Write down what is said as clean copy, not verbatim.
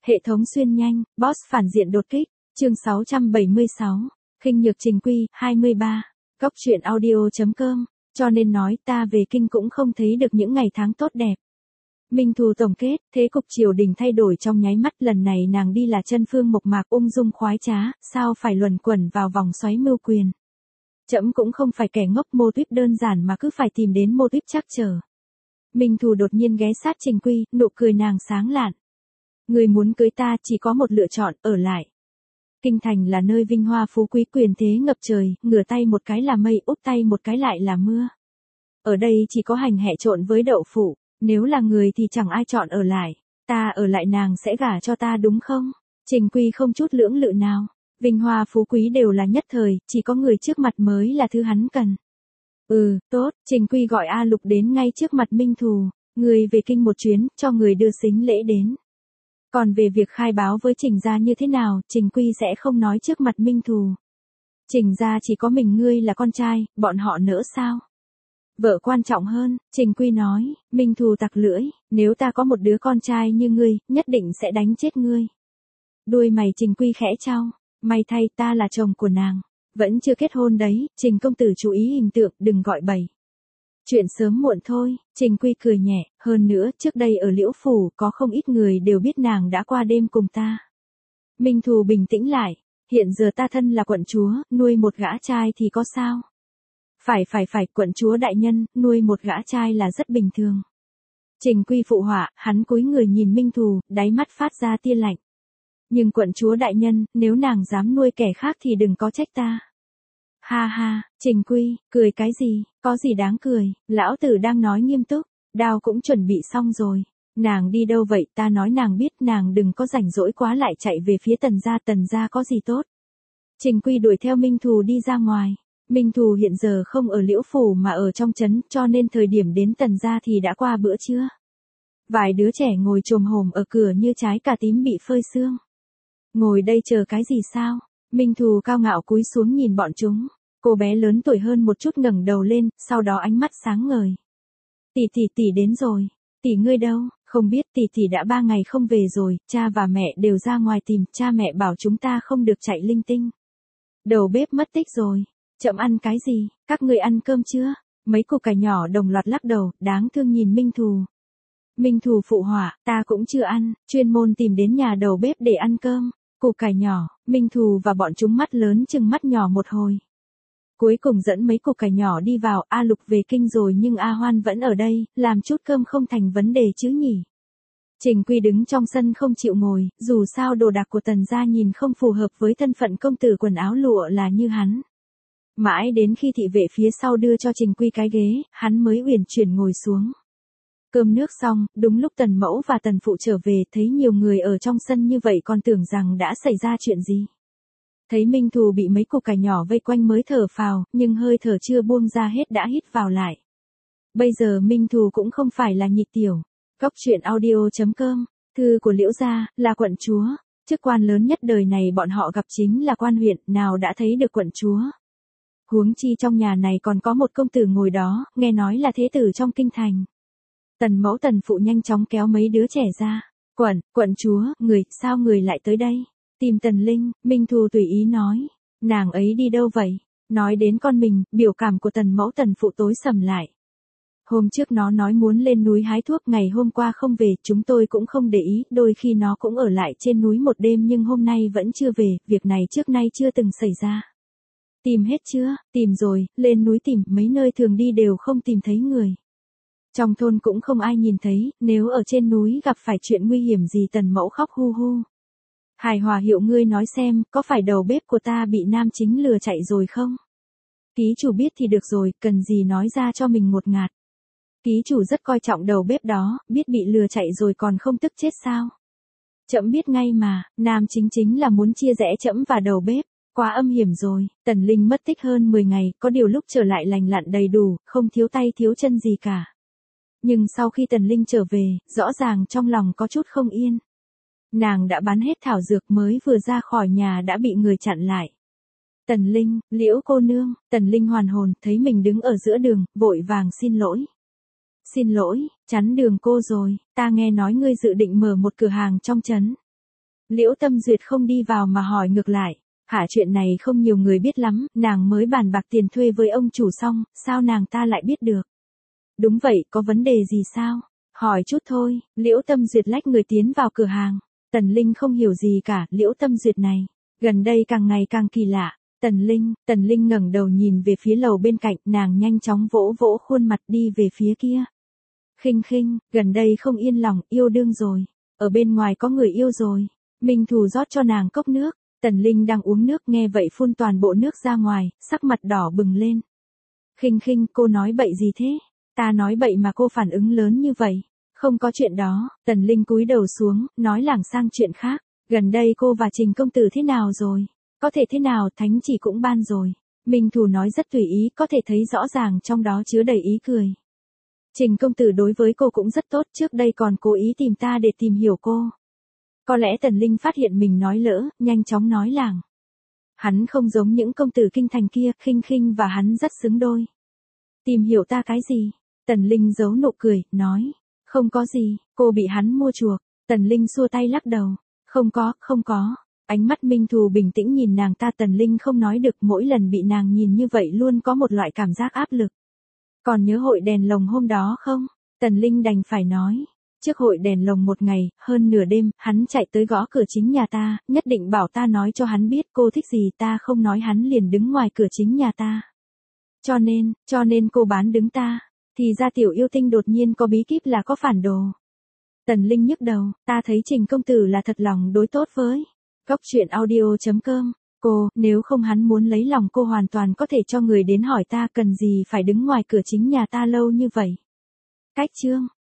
Hệ thống xuyên nhanh, boss phản diện đột kích, chương 676, khinh nhược Trình Quy, 23, Cóc truyện audio.com, cho nên nói ta về kinh cũng không thấy được những ngày tháng tốt đẹp. Minh Thù tổng kết, thế cục triều đình thay đổi trong nháy mắt, lần này nàng đi là chân phương mộc mạc ung dung khoái trá, sao phải luẩn quẩn vào vòng xoáy mưu quyền. Trẫm cũng không phải kẻ ngốc, mô típ đơn giản mà cứ phải tìm đến mô típ trắc trở. Minh Thù đột nhiên ghé sát Trình Quy, nụ cười nàng sáng lạn. Người muốn cưới ta chỉ có một lựa chọn, ở lại. Kinh thành là nơi vinh hoa phú quý quyền thế ngập trời, ngửa tay một cái là mây, úp tay một cái lại là mưa. Ở đây chỉ có hành hẹ trộn với đậu phụ, nếu là người thì chẳng ai chọn ở lại. Ta ở lại nàng sẽ gả cho ta đúng không? Trình Quy không chút lưỡng lự nào. Vinh hoa phú quý đều là nhất thời, chỉ có người trước mặt mới là thứ hắn cần. Tốt, Trình Quy gọi A Lục đến ngay trước mặt Minh Thù. Người về kinh một chuyến, cho người đưa sính lễ đến. Còn về việc khai báo với Trình gia như thế nào, Trình Quy sẽ không nói trước mặt Minh Thù. Trình gia chỉ có mình ngươi là con trai, bọn họ nỡ sao? Vợ quan trọng hơn, Trình Quy nói. Minh Thù tặc lưỡi, nếu ta có một đứa con trai như ngươi, nhất định sẽ đánh chết ngươi. Đuôi mày Trình Quy khẽ chau, may thay ta là chồng của nàng. Vẫn chưa kết hôn đấy, Trình công tử chú ý hình tượng, đừng gọi bậy. Chuyện sớm muộn thôi, Trình Quy cười nhẹ, hơn nữa, trước đây ở Liễu Phủ, có không ít người đều biết nàng đã qua đêm cùng ta. Minh Thù bình tĩnh lại, hiện giờ ta thân là quận chúa, nuôi một gã trai thì có sao? Phải, quận chúa đại nhân, nuôi một gã trai là rất bình thường. Trình Quy phụ họa, hắn cúi người nhìn Minh Thù, đáy mắt phát ra tia lạnh. Nhưng quận chúa đại nhân, nếu nàng dám nuôi kẻ khác thì đừng có trách ta. Ha ha, Trình Quy, cười cái gì, có gì đáng cười, lão tử đang nói nghiêm túc, đao cũng chuẩn bị xong rồi. Nàng đi đâu vậy, ta nói nàng biết, nàng đừng có rảnh rỗi quá lại chạy về phía Tần gia có gì tốt. Trình Quy đuổi theo Minh Thù đi ra ngoài. Minh Thù hiện giờ không ở Liễu Phủ mà ở trong trấn, cho nên thời điểm đến Tần gia thì đã qua bữa trưa. Vài đứa trẻ ngồi chồm hổm ở cửa như trái cà tím bị phơi sương. Ngồi đây chờ cái gì sao? Minh Thù cao ngạo cúi xuống nhìn bọn chúng. Cô bé lớn tuổi hơn một chút ngẩng đầu lên, sau đó ánh mắt sáng ngời. Tỷ đến rồi. Tỷ ngươi đâu? Không biết, tỷ đã 3 ngày không về rồi, cha và mẹ đều ra ngoài tìm, cha mẹ bảo chúng ta không được chạy linh tinh. Đầu bếp mất tích rồi. Chậm ăn cái gì? Các ngươi ăn cơm chưa? Mấy củ cải nhỏ đồng loạt lắc đầu, đáng thương nhìn Minh Thù. Minh Thù phụ họa, ta cũng chưa ăn, chuyên môn tìm đến nhà đầu bếp để ăn cơm. Củ cải nhỏ, Minh Thù và bọn chúng mắt lớn chừng mắt nhỏ một hồi. Cuối cùng dẫn mấy củ cải nhỏ đi vào, A Lục về kinh rồi nhưng A Hoan vẫn ở đây, làm chút cơm không thành vấn đề chứ nhỉ. Trình Quy đứng trong sân không chịu ngồi, dù sao đồ đạc của Tần gia nhìn không phù hợp với thân phận công tử quần áo lụa là như hắn. Mãi đến khi thị vệ phía sau đưa cho Trình Quy cái ghế, hắn mới uyển chuyển ngồi xuống. Cơm nước xong, đúng lúc Tần mẫu và Tần phụ trở về, thấy nhiều người ở trong sân như vậy còn tưởng rằng đã xảy ra chuyện gì. Thấy Minh Thù bị mấy củ cải nhỏ vây quanh mới thở phào, nhưng hơi thở chưa buông ra hết đã hít vào lại. Bây giờ Minh Thù cũng không phải là nhị tiểu. Cóc truyện audio.com, thư của Liễu gia, là quận chúa. Chức quan lớn nhất đời này bọn họ gặp chính là quan huyện, nào đã thấy được quận chúa. Huống chi trong nhà này còn có một công tử ngồi đó, nghe nói là thế tử trong kinh thành. Tần mẫu Tần phụ nhanh chóng kéo mấy đứa trẻ ra. Quận chúa, sao người lại tới đây? Tìm Tần Linh, Minh Thù tùy ý nói. Nàng ấy đi đâu vậy? Nói đến con mình, biểu cảm của Tần mẫu Tần phụ tối sầm lại. Hôm trước nó nói muốn lên núi hái thuốc, ngày hôm qua không về, chúng tôi cũng không để ý, đôi khi nó cũng ở lại trên núi một đêm nhưng hôm nay vẫn chưa về, việc này trước nay chưa từng xảy ra. Tìm hết chưa? Tìm rồi, lên núi tìm, mấy nơi thường đi đều không tìm thấy người. Trong thôn cũng không ai nhìn thấy, nếu ở trên núi gặp phải chuyện nguy hiểm gì Tần mẫu khóc hu hu. Hài Hòa Hiệu ngươi nói xem, có phải đầu bếp của ta bị nam chính lừa chạy rồi không? Ký chủ biết thì được rồi, cần gì nói ra cho mình ngột ngạt. Ký chủ rất coi trọng đầu bếp đó, biết bị lừa chạy rồi còn không tức chết sao? Trẫm biết ngay mà, nam chính là muốn chia rẽ trẫm và đầu bếp. Quá âm hiểm rồi, Tần Linh mất tích hơn 10 ngày, có điều lúc trở lại lành lặn đầy đủ, không thiếu tay thiếu chân gì cả. Nhưng sau khi Tần Linh trở về, rõ ràng trong lòng có chút không yên. Nàng đã bán hết thảo dược, mới vừa ra khỏi nhà đã bị người chặn lại. Tần Linh, Liễu cô nương, Tần Linh hoàn hồn, thấy mình đứng ở giữa đường, vội vàng xin lỗi. Xin lỗi, chắn đường cô rồi, ta nghe nói ngươi dự định mở một cửa hàng trong trấn. Liễu Tâm Duyệt không đi vào mà hỏi ngược lại. Khả chuyện này không nhiều người biết lắm, nàng mới bàn bạc tiền thuê với ông chủ xong, sao nàng ta lại biết được? Đúng vậy, có vấn đề gì sao? Hỏi chút thôi, Liễu Tâm Duyệt lách người tiến vào cửa hàng. Tần Linh không hiểu gì cả, Liễu Tâm Duyệt này, gần đây càng ngày càng kỳ lạ. Tần Linh ngẩng đầu nhìn về phía lầu bên cạnh, nàng nhanh chóng vỗ vỗ khuôn mặt đi về phía kia. Khinh Khinh, gần đây không yên lòng, yêu đương rồi. Ở bên ngoài có người yêu rồi. Minh Thù rót cho nàng cốc nước. Tần Linh đang uống nước nghe vậy phun toàn bộ nước ra ngoài, sắc mặt đỏ bừng lên. Khinh Khinh, cô nói bậy gì thế? Ta nói bậy mà cô phản ứng lớn như vậy. Không có chuyện đó, Tần Linh cúi đầu xuống, nói lảng sang chuyện khác. Gần đây cô và Trình công tử thế nào rồi? Có thể thế nào, thánh chỉ cũng ban rồi. Minh Thù nói rất tùy ý, có thể thấy rõ ràng trong đó chứa đầy ý cười. Trình công tử đối với cô cũng rất tốt, trước đây còn cố ý tìm ta để tìm hiểu cô. Có lẽ Tần Linh phát hiện mình nói lỡ, nhanh chóng nói làng. Hắn không giống những công tử kinh thành kia, Khinh Khinh và hắn rất xứng đôi. Tìm hiểu ta cái gì? Tần Linh giấu nụ cười, nói. Không có gì, cô bị hắn mua chuộc. Tần Linh xua tay lắc đầu. Không có. Ánh mắt Minh Thù bình tĩnh nhìn nàng ta, Tần Linh không nói được, mỗi lần bị nàng nhìn như vậy luôn có một loại cảm giác áp lực. Còn nhớ hội đèn lồng hôm đó không? Tần Linh đành phải nói. Trước hội đèn lồng một ngày, hơn nửa đêm, hắn chạy tới gõ cửa chính nhà ta, nhất định bảo ta nói cho hắn biết cô thích gì, ta không nói hắn liền đứng ngoài cửa chính nhà ta. Cho nên cô bán đứng ta. Thì ra tiểu yêu tinh đột nhiên có bí kíp là có phản đồ. Tần Linh nhức đầu, ta thấy Trình công tử là thật lòng đối tốt với. Góc truyện audio.com. Cô, nếu không hắn muốn lấy lòng cô hoàn toàn có thể cho người đến hỏi ta, cần gì phải đứng ngoài cửa chính nhà ta lâu như vậy. Cách chương